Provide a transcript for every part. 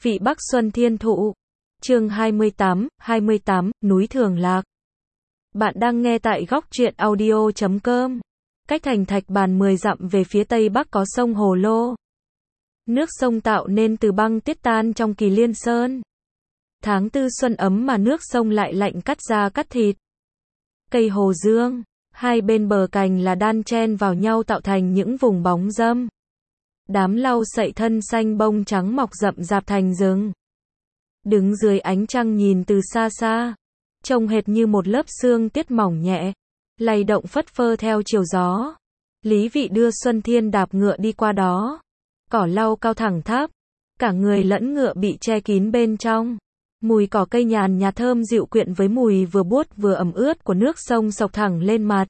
Vị Bắc Xuân Thiên Thụ. Chương 28, núi Thường Lạc. Bạn đang nghe tại góc truyện audio.com. Cách thành Thạch Bàn 10 dặm về phía tây bắc có sông Hồ Lô. Nước sông tạo nên từ băng tuyết tan trong Kỳ Liên Sơn. Tháng tư xuân ấm mà nước sông lại lạnh cắt da cắt thịt. Cây hồ dương, hai bên bờ cành là đan chen vào nhau tạo thành những vùng bóng râm. Đám lau sậy thân xanh bông trắng mọc rậm rạp thành rừng. Đứng dưới ánh trăng nhìn từ xa xa, trông hệt như một lớp sương tiết mỏng nhẹ, lay động phất phơ theo chiều gió. Lý Vị đưa Xuân Thiên đạp ngựa đi qua đó. Cỏ lau cao thẳng tháp, cả người lẫn ngựa bị che kín bên trong. Mùi cỏ cây nhàn nhạt thơm dịu quyện với mùi vừa buốt vừa ẩm ướt của nước sông xộc thẳng lên mặt.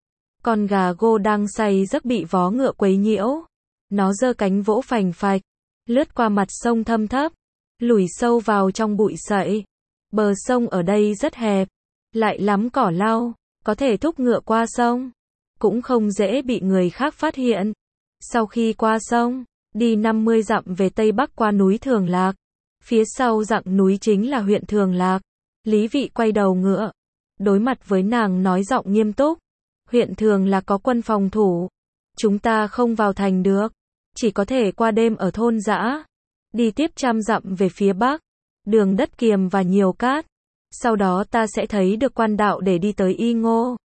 Con gà gô đang say giấc bị vó ngựa quấy nhiễu. Nó giơ cánh vỗ phành phạch, lướt qua mặt sông thâm thấp, lủi sâu vào trong bụi sậy. Bờ sông ở đây rất hẹp, lại lắm cỏ lau, có thể thúc ngựa qua sông, cũng không dễ bị người khác phát hiện. Sau khi qua sông, đi 50 dặm về tây bắc qua núi Thường Lạc. Phía sau dặng núi chính là huyện Thường Lạc. Lý Vị quay đầu ngựa, đối mặt với nàng nói giọng nghiêm túc. Huyện Thường Lạc có quân phòng thủ. Chúng ta không vào thành được, chỉ có thể qua đêm ở thôn dã. Đi tiếp 100 dặm về phía bắc, đường đất kiềm và nhiều cát. Sau đó ta sẽ thấy được quan đạo để đi tới Y Ngô.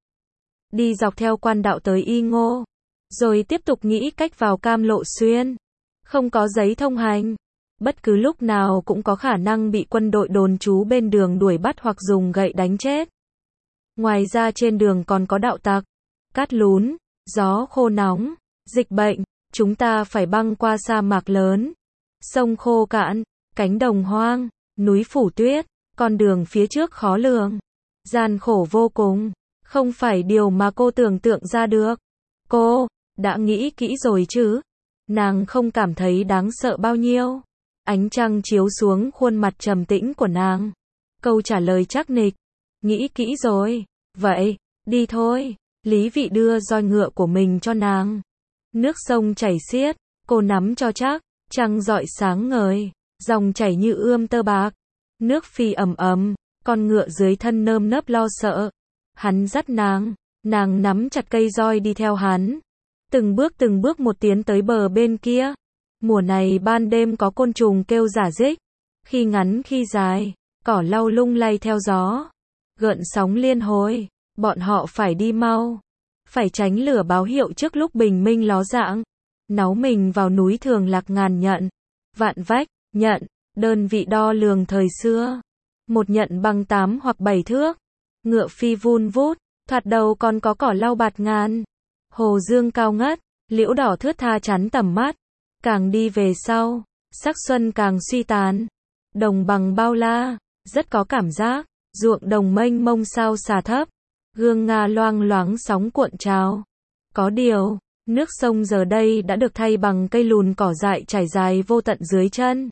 Đi dọc theo quan đạo tới Y Ngô, rồi tiếp tục nghĩ cách vào Cam Lộ Xuyên. Không có giấy thông hành, bất cứ lúc nào cũng có khả năng bị quân đội đồn trú bên đường đuổi bắt hoặc dùng gậy đánh chết. Ngoài ra trên đường còn có đạo tặc, cát lún, gió khô nóng, dịch bệnh. Chúng ta phải băng qua sa mạc lớn, sông khô cạn, cánh đồng hoang, núi phủ tuyết. Con đường phía trước khó lường, gian khổ vô cùng, không phải điều mà cô tưởng tượng ra được. Cô đã nghĩ kỹ rồi chứ? Nàng không cảm thấy đáng sợ bao nhiêu. Ánh trăng chiếu xuống khuôn mặt trầm tĩnh của nàng. Câu trả lời chắc nịch. Nghĩ kỹ rồi. Vậy, đi thôi. Lý Vị đưa roi ngựa của mình cho nàng. Nước sông chảy xiết, cô nắm cho chắc, trăng rọi sáng ngời, dòng chảy như ươm tơ bạc. Nước phi ầm ầm, con ngựa dưới thân nơm nớp lo sợ. Hắn dắt nàng nắm chặt cây roi đi theo hắn. Từng bước một tiến tới bờ bên kia. Mùa này ban đêm có côn trùng kêu rả rích, khi ngắn khi dài, cỏ lau lung lay theo gió. Gợn sóng liên hồi, bọn họ phải đi mau, phải tránh lửa báo hiệu trước lúc bình minh ló dạng. Náu mình vào núi Thường Lạc ngàn nhận, vạn vách, nhận, đơn vị đo lường thời xưa. Một nhận bằng 8 hoặc 7 thước. Ngựa phi vun vút, thoạt đầu còn có cỏ lau bạt ngàn. Hồ dương cao ngất, liễu đỏ thướt tha chắn tầm mắt. Càng đi về sau, sắc xuân càng suy tàn. Đồng bằng bao la, rất có cảm giác. Ruộng đồng mênh mông sao xà thấp, gương Nga loang loáng sóng cuộn trào. Có điều, nước sông giờ đây đã được thay bằng cây lùn cỏ dại trải dài vô tận dưới chân.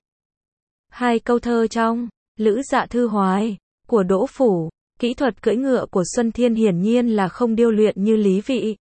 Hai câu thơ trong Lữ Dạ Thư Hoài của Đỗ Phủ. Kỹ thuật cưỡi ngựa của Xuân Thiên hiển nhiên là không điêu luyện như Lý Vị.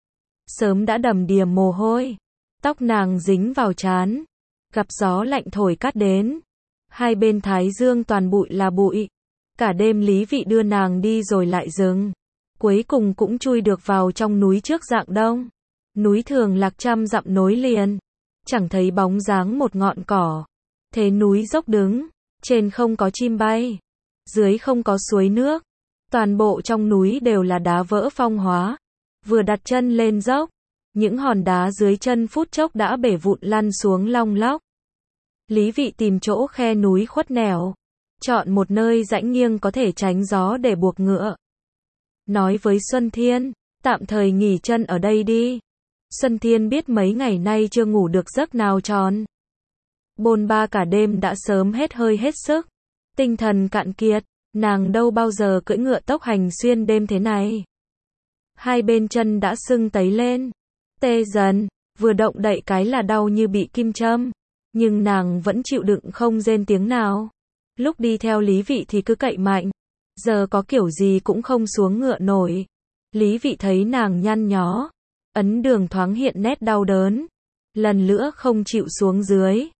Sớm đã đầm đìa mồ hôi, tóc nàng dính vào trán, gặp gió lạnh thổi cát đến. Hai bên thái dương toàn bụi là bụi. Cả đêm Lý Vị đưa nàng đi rồi lại dừng. Cuối cùng cũng chui được vào trong núi trước rạng đông. Núi Thường Lạc 100 dặm nối liền, chẳng thấy bóng dáng một ngọn cỏ. Thế núi dốc đứng, trên không có chim bay, dưới không có suối nước. Toàn bộ trong núi đều là đá vỡ phong hóa. Vừa đặt chân lên dốc, những hòn đá dưới chân phút chốc đã bể vụn lăn xuống long lóc. Lý Vị tìm chỗ khe núi khuất nẻo, chọn một nơi rãnh nghiêng có thể tránh gió để buộc ngựa. Nói với Xuân Thiên, tạm thời nghỉ chân ở đây đi. Xuân Thiên biết mấy ngày nay chưa ngủ được giấc nào tròn. Bôn ba cả đêm đã sớm hết hơi hết sức. Tinh thần cạn kiệt, nàng đâu bao giờ cưỡi ngựa tốc hành xuyên đêm thế này. Hai bên chân đã sưng tấy lên, tê dần, vừa động đậy cái là đau như bị kim châm. Nhưng nàng vẫn chịu đựng không rên tiếng nào. Lúc đi theo Lý Vị thì cứ cậy mạnh, giờ có kiểu gì cũng không xuống ngựa nổi. Lý Vị thấy nàng nhăn nhó, ấn đường thoáng hiện nét đau đớn. Lần nữa không chịu xuống dưới.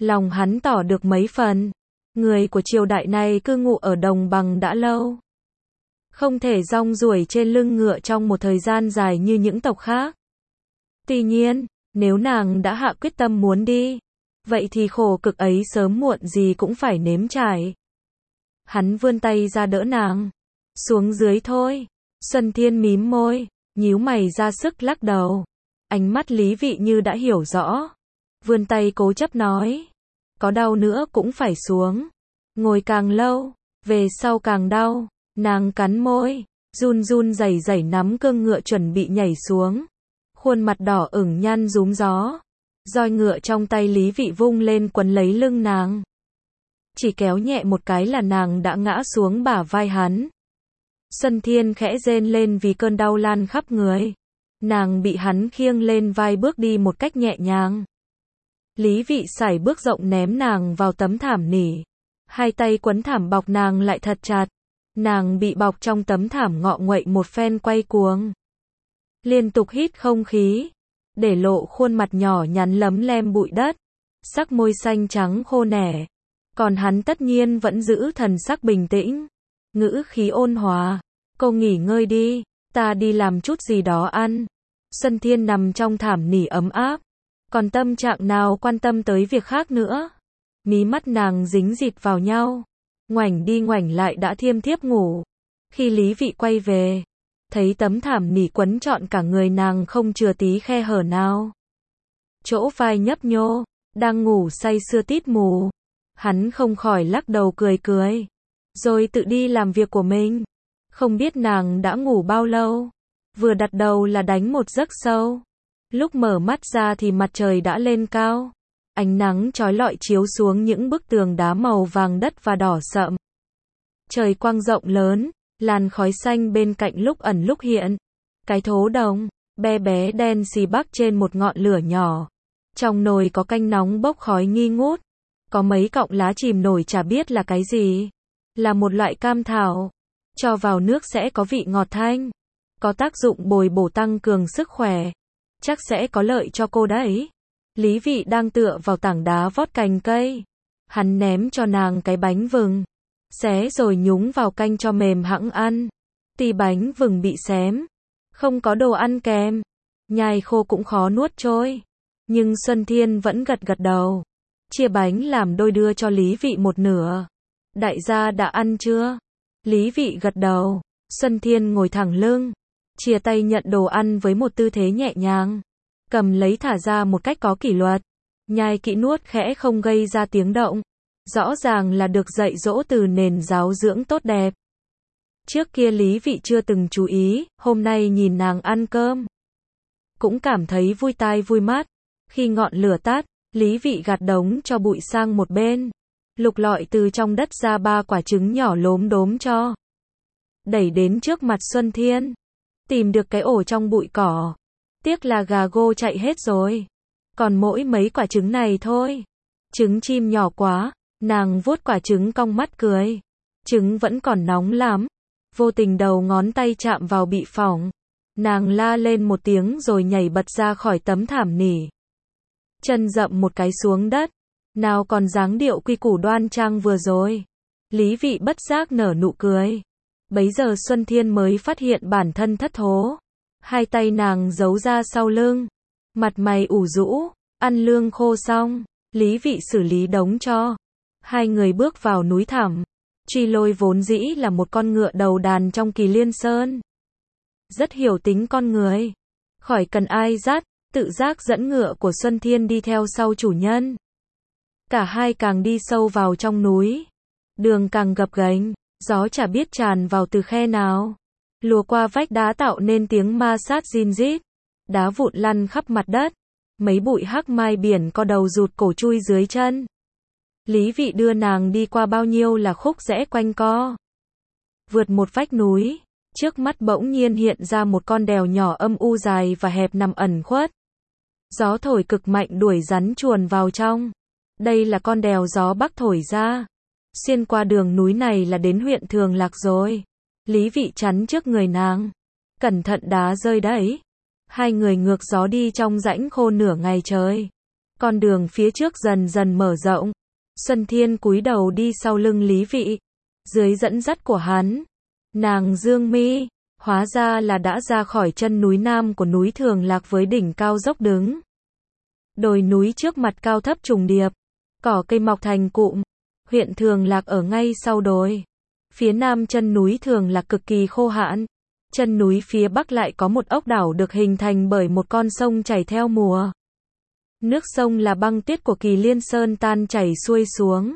Lòng hắn tỏ được mấy phần. Người của triều đại này cư ngụ ở đồng bằng đã lâu. Không thể rong ruổi trên lưng ngựa trong một thời gian dài như những tộc khác. Tuy nhiên, nếu nàng đã hạ quyết tâm muốn đi, vậy thì khổ cực ấy sớm muộn gì cũng phải nếm trải. Hắn vươn tay ra đỡ nàng. Xuống dưới thôi. Xuân Thiên mím môi, nhíu mày ra sức lắc đầu. Ánh mắt Lý Vị như đã hiểu rõ. Vươn tay cố chấp nói. Có đau nữa cũng phải xuống. Ngồi càng lâu, về sau càng đau. Nàng cắn môi, run run rẩy rẩy nắm cương ngựa chuẩn bị nhảy xuống. Khuôn mặt đỏ ửng nhăn rúm gió. Roi ngựa trong tay Lý Vị vung lên quấn lấy lưng nàng. Chỉ kéo nhẹ một cái là nàng đã ngã xuống bả vai hắn. Xuân Thiên khẽ rên lên vì cơn đau lan khắp người. Nàng bị hắn khiêng lên vai bước đi một cách nhẹ nhàng. Lý Vị sải bước rộng ném nàng vào tấm thảm nỉ. Hai tay quấn thảm bọc nàng lại thật chặt. Nàng bị bọc trong tấm thảm ngọ nguậy một phen quay cuồng. Liên tục hít không khí. Để lộ khuôn mặt nhỏ nhắn lấm lem bụi đất. Sắc môi xanh trắng khô nẻ. Còn hắn tất nhiên vẫn giữ thần sắc bình tĩnh. Ngữ khí ôn hòa. Cô nghỉ ngơi đi. Ta đi làm chút gì đó ăn. Xuân Thiên nằm trong thảm nỉ ấm áp. Còn tâm trạng nào quan tâm tới việc khác nữa. Mí mắt nàng dính dịt vào nhau. Ngoảnh đi ngoảnh lại đã thiêm thiếp ngủ. Khi Lý Vị quay về, thấy tấm thảm nỉ quấn trọn cả người nàng không chừa tí khe hở nào. Chỗ vai nhấp nhô, đang ngủ say sưa tít mù. Hắn không khỏi lắc đầu cười cười. Rồi tự đi làm việc của mình. Không biết nàng đã ngủ bao lâu. Vừa đặt đầu là đánh một giấc sâu. Lúc mở mắt ra thì mặt trời đã lên cao. Ánh nắng chói lọi chiếu xuống những bức tường đá màu vàng đất và đỏ sậm. Trời quang rộng lớn, làn khói xanh bên cạnh lúc ẩn lúc hiện. Cái thố đồng, bé bé đen xì bắc trên một ngọn lửa nhỏ. Trong nồi có canh nóng bốc khói nghi ngút. Có mấy cọng lá chìm nổi chả biết là cái gì. Là một loại cam thảo. Cho vào nước sẽ có vị ngọt thanh. Có tác dụng bồi bổ tăng cường sức khỏe. Chắc sẽ có lợi cho cô đấy. Lý Vị đang tựa vào tảng đá vót cành cây. Hắn ném cho nàng cái bánh vừng. Xé rồi nhúng vào canh cho mềm hẵng ăn. Tuy bánh vừng bị xém. Không có đồ ăn kèm. Nhai khô cũng khó nuốt trôi. Nhưng Xuân Thiên vẫn gật gật đầu. Chia bánh làm đôi đưa cho Lý Vị một nửa. Đại gia đã ăn chưa? Lý Vị gật đầu. Xuân Thiên ngồi thẳng lưng. Chia tay nhận đồ ăn với một tư thế nhẹ nhàng. Cầm lấy thả ra một cách có kỷ luật. Nhai kỹ nuốt khẽ không gây ra tiếng động. Rõ ràng là được dạy dỗ từ nền giáo dưỡng tốt đẹp. Trước kia Lý Vị chưa từng chú ý, hôm nay nhìn nàng ăn cơm. Cũng cảm thấy vui tai vui mắt. Khi ngọn lửa tắt, Lý Vị gạt đống cho bụi sang một bên. Lục lọi từ trong đất ra 3 quả trứng nhỏ lốm đốm cho. Đẩy đến trước mặt Xuân Thiên. Tìm được cái ổ trong bụi cỏ. Tiếc là gà gô chạy hết rồi. Còn mỗi mấy quả trứng này thôi. Trứng chim nhỏ quá. Nàng vuốt quả trứng cong mắt cười. Trứng vẫn còn nóng lắm. Vô tình đầu ngón tay chạm vào bị phỏng. Nàng la lên một tiếng rồi nhảy bật ra khỏi tấm thảm nỉ. Chân dậm một cái xuống đất. Nào còn dáng điệu quy củ đoan trang vừa rồi. Lý Vị bất giác nở nụ cười. Bấy giờ Xuân Thiên mới phát hiện bản thân thất thố. Hai tay nàng giấu ra sau lưng. Mặt mày ủ rũ. Ăn lương khô xong. Lý Vị xử lý đống cho. Hai người bước vào núi thẳm. Truy Lôi vốn dĩ là một con ngựa đầu đàn trong Kỳ Liên Sơn. Rất hiểu tính con người. Khỏi cần ai dắt, tự giác dẫn ngựa của Xuân Thiên đi theo sau chủ nhân. Cả hai càng đi sâu vào trong núi. Đường càng gập ghềnh, gió chả biết tràn vào từ khe nào. Lùa qua vách đá tạo nên tiếng ma sát rin rít. Đá vụn lăn khắp mặt đất. Mấy bụi hắc mai biển co đầu rụt cổ chui dưới chân. Lý Vị đưa nàng đi qua bao nhiêu là khúc rẽ quanh co. Vượt một vách núi, trước mắt bỗng nhiên hiện ra một con đèo nhỏ âm u dài và hẹp nằm ẩn khuất. Gió thổi cực mạnh đuổi rắn chuồn vào trong. Đây là con đèo gió bắc thổi ra. Xuyên qua đường núi này là đến huyện Thường Lạc rồi. Lý Vị chắn trước người nàng. Cẩn thận đá rơi đấy. Hai người ngược gió đi trong rãnh khô nửa ngày trời. Con đường phía trước dần dần mở rộng. Xuân Thiên cúi đầu đi sau lưng Lý Vị. Dưới dẫn dắt của hắn, nàng dương mi, hóa ra là đã ra khỏi chân núi nam của núi Thường Lạc với đỉnh cao dốc đứng. Đồi núi trước mặt cao thấp trùng điệp, cỏ cây mọc thành cụm. Huyện Thường Lạc ở ngay sau đồi. Phía nam chân núi Thường Lạc cực kỳ khô hạn. Chân núi phía bắc lại có một ốc đảo được hình thành bởi một con sông chảy theo mùa. Nước sông là băng tuyết của Kỳ Liên Sơn tan chảy xuôi xuống.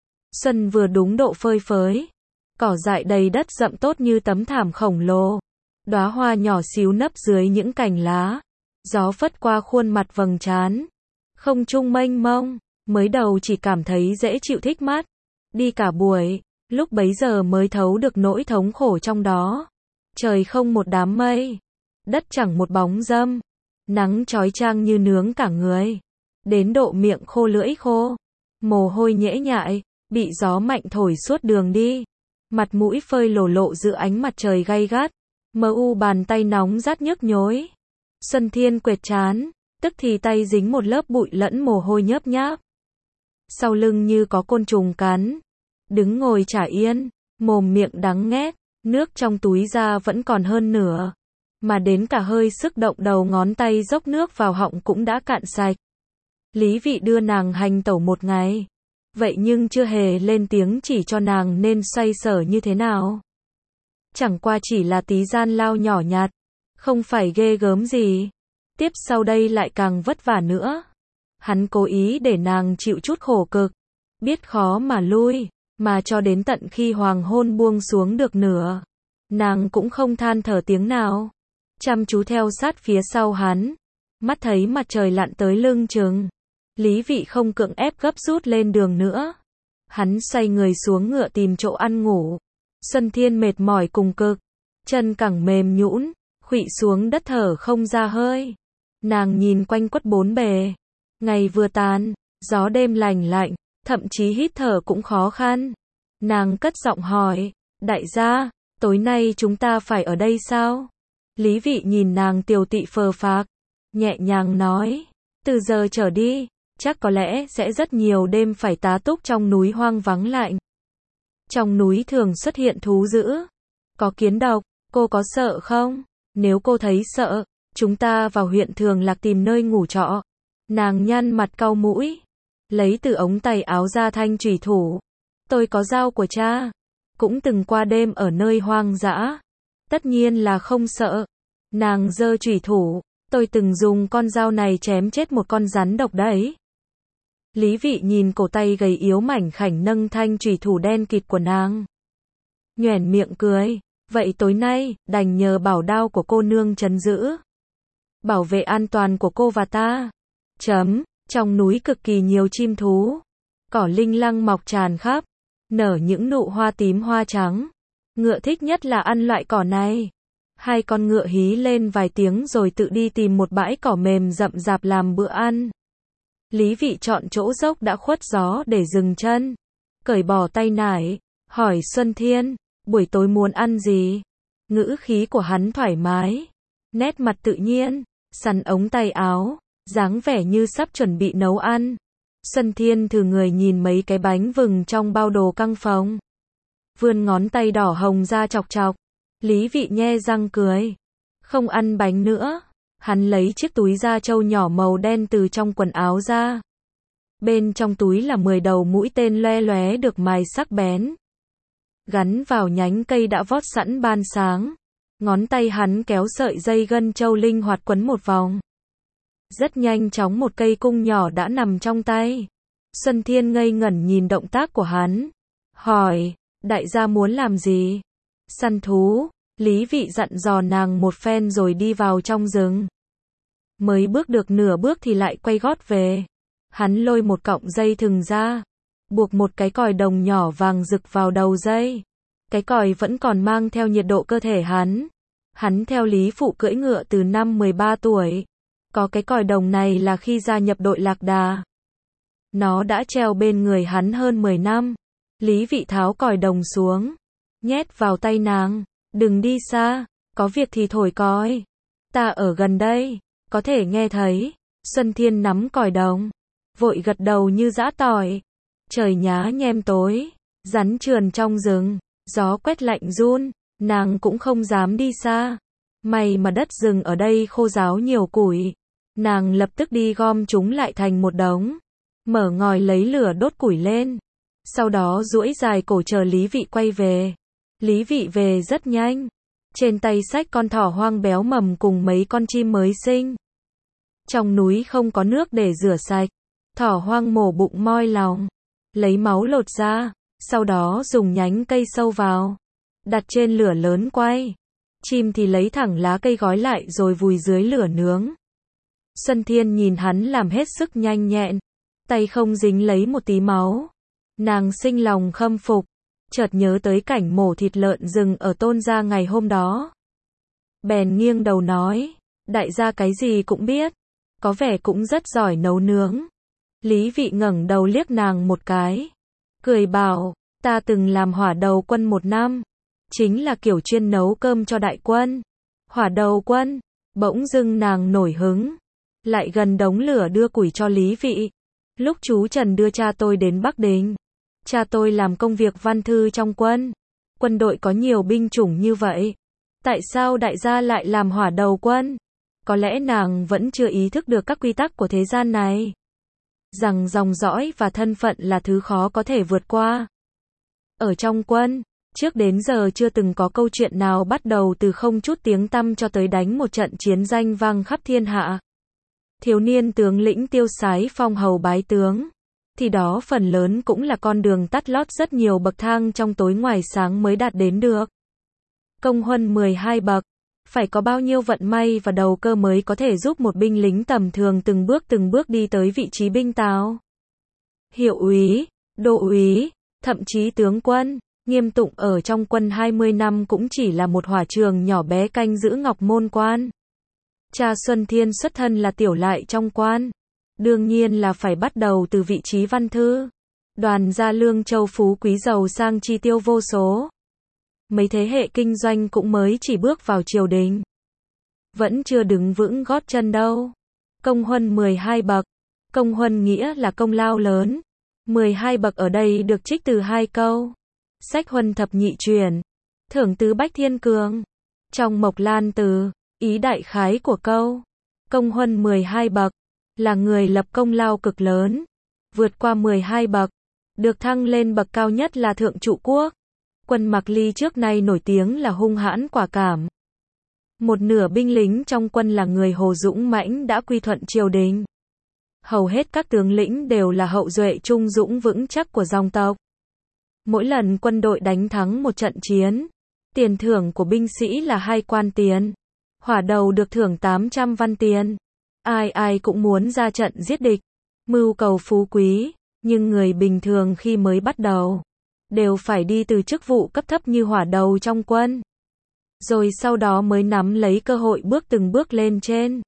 Xuân vừa đúng độ phơi phới. Cỏ dại đầy đất rậm tốt như tấm thảm khổng lồ. Đóa hoa nhỏ xíu nấp dưới những cành lá. Gió phất qua khuôn mặt vầng trán. Không trung mênh mông, mới đầu chỉ cảm thấy dễ chịu thích mắt. Đi cả buổi, lúc bấy giờ mới thấu được nỗi thống khổ trong đó. Trời không một đám mây, đất chẳng một bóng râm. Nắng chói chang như nướng cả người. Đến độ miệng khô lưỡi khô. Mồ hôi nhễ nhại, bị gió mạnh thổi suốt đường đi. Mặt mũi phơi lổ lộ giữa ánh mặt trời gay gắt. Mờ u bàn tay nóng rát nhức nhối. Xuân Thiên quệt trán, tức thì tay dính một lớp bụi lẫn mồ hôi nhớp nháp. Sau lưng như có côn trùng cắn. Đứng ngồi chả yên, mồm miệng đắng nghét, nước trong túi ra vẫn còn hơn nửa. Mà đến cả hơi sức động đầu ngón tay dốc nước vào họng cũng đã cạn sạch. Lý Vị đưa nàng hành tẩu một ngày. Vậy nhưng chưa hề lên tiếng chỉ cho nàng nên xoay sở như thế nào. Chẳng qua chỉ là tí gian lao nhỏ nhặt. Không phải ghê gớm gì. Tiếp sau đây lại càng vất vả nữa. Hắn cố ý để nàng chịu chút khổ cực. Biết khó mà lui. Mà cho đến tận khi hoàng hôn buông xuống được nửa. Nàng cũng không than thở tiếng nào. Chăm chú theo sát phía sau hắn. Mắt thấy mặt trời lặn tới lưng chừng. Lý Vị không cưỡng ép gấp rút lên đường nữa. Hắn xoay người xuống ngựa tìm chỗ ăn ngủ. Xuân Thiên mệt mỏi cùng cực. Chân cẳng mềm nhũn, khuỵu xuống đất thở không ra hơi. Nàng nhìn quanh quất bốn bề. Ngày vừa tàn, gió đêm lành lạnh, thậm chí hít thở cũng khó khăn. Nàng cất giọng hỏi, đại gia, tối nay chúng ta phải ở đây sao? Lý Vị nhìn nàng tiều tị phờ phạc, nhẹ nhàng nói, từ giờ trở đi, chắc có lẽ sẽ rất nhiều đêm phải tá túc trong núi hoang vắng lạnh. Trong núi thường xuất hiện thú dữ, có kiến độc, cô có sợ không? Nếu cô thấy sợ, chúng ta vào huyện Thường Lạc tìm nơi ngủ trọ. Nàng nhăn mặt cau mũi, lấy từ ống tay áo ra thanh chủy thủ. Tôi có dao của cha, cũng từng qua đêm ở nơi hoang dã. Tất nhiên là không sợ. Nàng giơ chủy thủ, tôi từng dùng con dao này chém chết một con rắn độc đấy. Lý Vị nhìn cổ tay gầy yếu mảnh khảnh nâng thanh chủy thủ đen kịt của nàng. Nhoẻn miệng cười, vậy tối nay, đành nhờ bảo đao của cô nương trấn giữ. Bảo vệ an toàn của cô và ta. Trong núi cực kỳ nhiều chim thú. Cỏ linh lăng mọc tràn khắp. Nở những nụ hoa tím hoa trắng. Ngựa thích nhất là ăn loại cỏ này. Hai con ngựa hí lên vài tiếng rồi tự đi tìm một bãi cỏ mềm rậm rạp làm bữa ăn. Lý Vị chọn chỗ dốc đã khuất gió để dừng chân. Cởi bỏ tay nải, hỏi Xuân Thiên, buổi tối muốn ăn gì? Ngữ khí của hắn thoải mái, nét mặt tự nhiên, sắn ống tay áo, dáng vẻ như sắp chuẩn bị nấu ăn. Xuân Thiên thử người nhìn mấy cái bánh vừng trong bao đồ căng phòng. Vươn ngón tay đỏ hồng ra chọc chọc. Lý Vị nhe răng cười. Không ăn bánh nữa. Hắn lấy chiếc túi da trâu nhỏ màu đen từ trong quần áo ra. Bên trong túi là 10 đầu mũi tên loe loé được mài sắc bén. Gắn vào nhánh cây đã vót sẵn ban sáng. Ngón tay hắn kéo sợi dây gân trâu linh hoạt quấn một vòng. Rất nhanh chóng một cây cung nhỏ đã nằm trong tay. Xuân Thiên ngây ngẩn nhìn động tác của hắn. Hỏi, đại gia muốn làm gì? Săn thú. Lý Vị dặn dò nàng một phen rồi đi vào trong rừng. Mới bước được nửa bước thì lại quay gót về. Hắn lôi một cọng dây thừng ra. Buộc một cái còi đồng nhỏ vàng rực vào đầu dây. Cái còi vẫn còn mang theo nhiệt độ cơ thể hắn. Hắn theo Lý Phụ cưỡi ngựa từ năm 13 tuổi. Có cái còi đồng này là khi gia nhập đội Lạc Đà. Nó đã treo bên người hắn hơn 10 năm. Lý Vị tháo còi đồng xuống. Nhét vào tay nàng. Đừng đi xa. Có việc thì thổi còi. Ta ở gần đây. Có thể nghe thấy. Xuân Thiên nắm còi đồng. vội gật đầu như giã tỏi. Trời nhá nhem tối, rắn trườn trong rừng, gió quét lạnh run, nàng cũng không dám đi xa. May mà đất rừng ở đây khô ráo nhiều củi. Nàng lập tức đi gom chúng lại thành một đống, mở ngòi lấy lửa đốt củi lên. Sau đó duỗi dài cổ chờ Lý Vị quay về. Lý Vị về rất nhanh. Trên tay xách con thỏ hoang béo mầm cùng mấy con chim mới sinh. Trong núi không có nước để rửa sạch. Thỏ hoang mổ bụng moi lòng, lấy máu lột ra, sau đó dùng nhánh cây sâu vào, đặt trên lửa lớn quay. Chim thì lấy thẳng lá cây gói lại rồi vùi dưới lửa nướng. Xuân Thiên nhìn hắn làm hết sức nhanh nhẹn, tay không dính lấy một tí máu. Nàng sinh lòng khâm phục, chợt nhớ tới cảnh mổ thịt lợn rừng ở Tôn gia ngày hôm đó. Bèn nghiêng đầu nói, đại gia cái gì cũng biết, có vẻ cũng rất giỏi nấu nướng. Lý Vị ngẩng đầu liếc nàng một cái, cười bảo, ta từng làm hỏa đầu quân 1 năm, chính là kiểu chuyên nấu cơm cho đại quân. Hỏa đầu quân, bỗng dưng nàng nổi hứng, lại gần đống lửa đưa củi cho Lý Vị. Lúc chú Trần đưa cha tôi đến Bắc Đình, cha tôi làm công việc văn thư trong quân. Quân đội có nhiều binh chủng như vậy, tại sao đại gia lại làm hỏa đầu quân? Có lẽ nàng vẫn chưa ý thức được các quy tắc của thế gian này, rằng dòng dõi và thân phận là thứ khó có thể vượt qua. Ở trong quân, trước đến giờ chưa từng có câu chuyện nào bắt đầu từ không chút tiếng tăm cho tới đánh một trận chiến danh vang khắp thiên hạ. Thiếu niên tướng lĩnh tiêu sái phong hầu bái tướng, thì đó phần lớn cũng là con đường tắt lót rất nhiều bậc thang trong tối ngoài sáng mới đạt đến được. Công huân 12 bậc, phải có bao nhiêu vận may và đầu cơ mới có thể giúp một binh lính tầm thường từng bước đi tới vị trí binh tào. Hiệu úy, đô úy, thậm chí tướng quân. Nghiêm Tụng ở trong quân 20 năm cũng chỉ là một hỏa trường nhỏ bé canh giữ Ngọc Môn quan. Cha Xuân Thiên xuất thân là tiểu lại trong quan, đương nhiên là phải bắt đầu từ vị trí văn thư. Đoàn gia Lương Châu phú quý giàu sang chi tiêu vô số. Mấy thế hệ kinh doanh cũng mới chỉ bước vào triều đình, vẫn chưa đứng vững gót chân đâu. Công huân 12 bậc, công huân nghĩa là công lao lớn. 12 bậc ở đây được trích từ 2 câu. Sách Huân thập nhị truyền, thưởng tứ bách thiên cường. Trong Mộc Lan từ, ý đại khái của câu, công huân 12 bậc, là người lập công lao cực lớn, vượt qua 12 bậc, được thăng lên bậc cao nhất là thượng trụ quốc. Quân Mạc Ly trước nay nổi tiếng là hung hãn quả cảm. Một nửa binh lính trong quân là người Hồ dũng mãnh đã quy thuận triều đình. Hầu hết các tướng lĩnh đều là hậu duệ trung dũng vững chắc của dòng tộc. Mỗi lần quân đội đánh thắng một trận chiến, tiền thưởng của binh sĩ là 2 quan tiền. Hỏa đầu được thưởng 800 văn tiền. Ai ai cũng muốn ra trận giết địch, mưu cầu phú quý, nhưng người bình thường khi mới bắt đầu, đều phải đi từ chức vụ cấp thấp như hỏa đầu trong quân. Rồi sau đó mới nắm lấy cơ hội từng bước lên trên.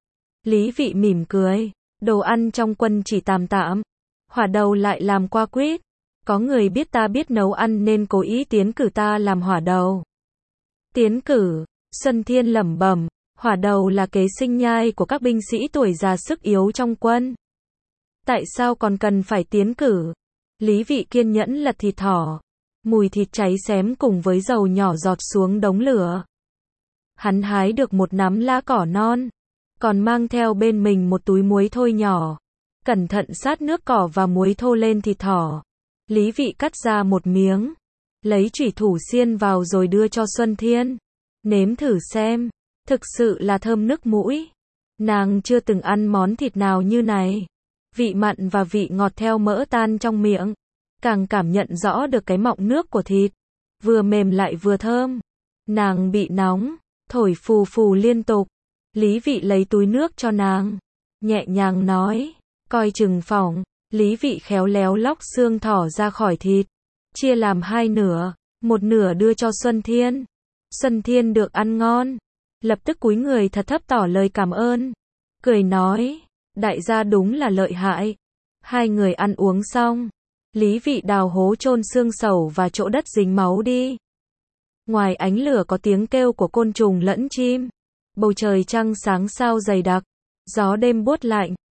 Lý Vị mỉm cười, đồ ăn trong quân chỉ tạm tạm, hỏa đầu lại làm qua quýt. Có người biết ta biết nấu ăn nên cố ý tiến cử ta làm hỏa đầu. Tiến cử, Xuân Thiên lẩm bẩm, hỏa đầu là kế sinh nhai của các binh sĩ tuổi già sức yếu trong quân. Tại sao còn cần phải tiến cử? Lý Vị kiên nhẫn lật thịt thỏ, mùi thịt cháy xém cùng với dầu nhỏ giọt xuống đống lửa. Hắn hái được một nắm lá cỏ non, còn mang theo bên mình một túi muối thô nhỏ. Cẩn thận sát nước cỏ và muối thô lên thịt thỏ. Lý Vị cắt ra một miếng, lấy chủy thủ xiên vào rồi đưa cho Xuân Thiên. Nếm thử xem, thực sự là thơm nức mũi. Nàng chưa từng ăn món thịt nào như này. Vị mặn và vị ngọt theo mỡ tan trong miệng. Càng cảm nhận rõ được cái mọng nước của thịt. Vừa mềm lại vừa thơm. Nàng bị nóng, thổi phù phù liên tục. Lý Vị lấy túi nước cho nàng, nhẹ nhàng nói, coi chừng phỏng. Lý Vị khéo léo lóc xương thỏ ra khỏi thịt, chia làm 2 nửa, một nửa đưa cho Xuân Thiên. Xuân Thiên được ăn ngon, lập tức cúi người thật thấp tỏ lời cảm ơn, cười nói, đại gia đúng là lợi hại. 2 người ăn uống xong, Lý Vị đào hố chôn xương sầu và chỗ đất dính máu đi. Ngoài ánh lửa có tiếng kêu của côn trùng lẫn chim, bầu trời trăng sáng sao dày đặc, gió đêm buốt lạnh.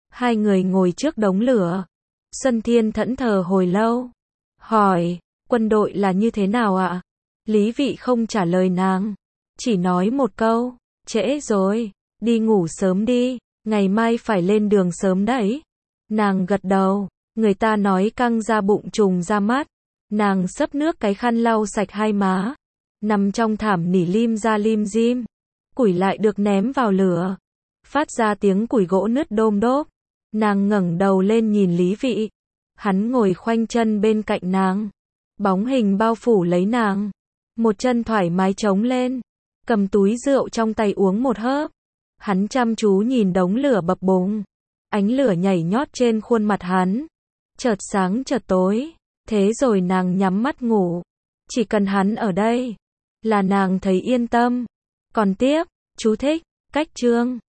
Hai người ngồi trước đống lửa. Xuân Thiên thẫn thờ hồi lâu. Hỏi, quân đội là như thế nào ạ? Lý Vị không trả lời nàng. Chỉ nói một câu, trễ rồi, đi ngủ sớm đi, ngày mai phải lên đường sớm đấy. Nàng gật đầu, người ta nói căng ra bụng trùng ra mắt. Nàng xấp nước cái khăn lau sạch hai má. Nằm trong thảm nỉ lim ra lim dim. Củi lại được ném vào lửa. Phát ra tiếng củi gỗ nứt đôm đốp. Nàng ngẩng đầu lên nhìn Lý Vị. Hắn ngồi khoanh chân bên cạnh nàng. Bóng hình bao phủ lấy nàng. Một chân thoải mái chống lên. Cầm túi rượu trong tay uống một hớp. Hắn chăm chú nhìn đống lửa bập bùng. Ánh lửa nhảy nhót trên khuôn mặt hắn. Chợt sáng chợt tối. Thế rồi nàng nhắm mắt ngủ. Chỉ cần hắn ở đây là nàng thấy yên tâm. Còn tiếp, chú thích, cách chương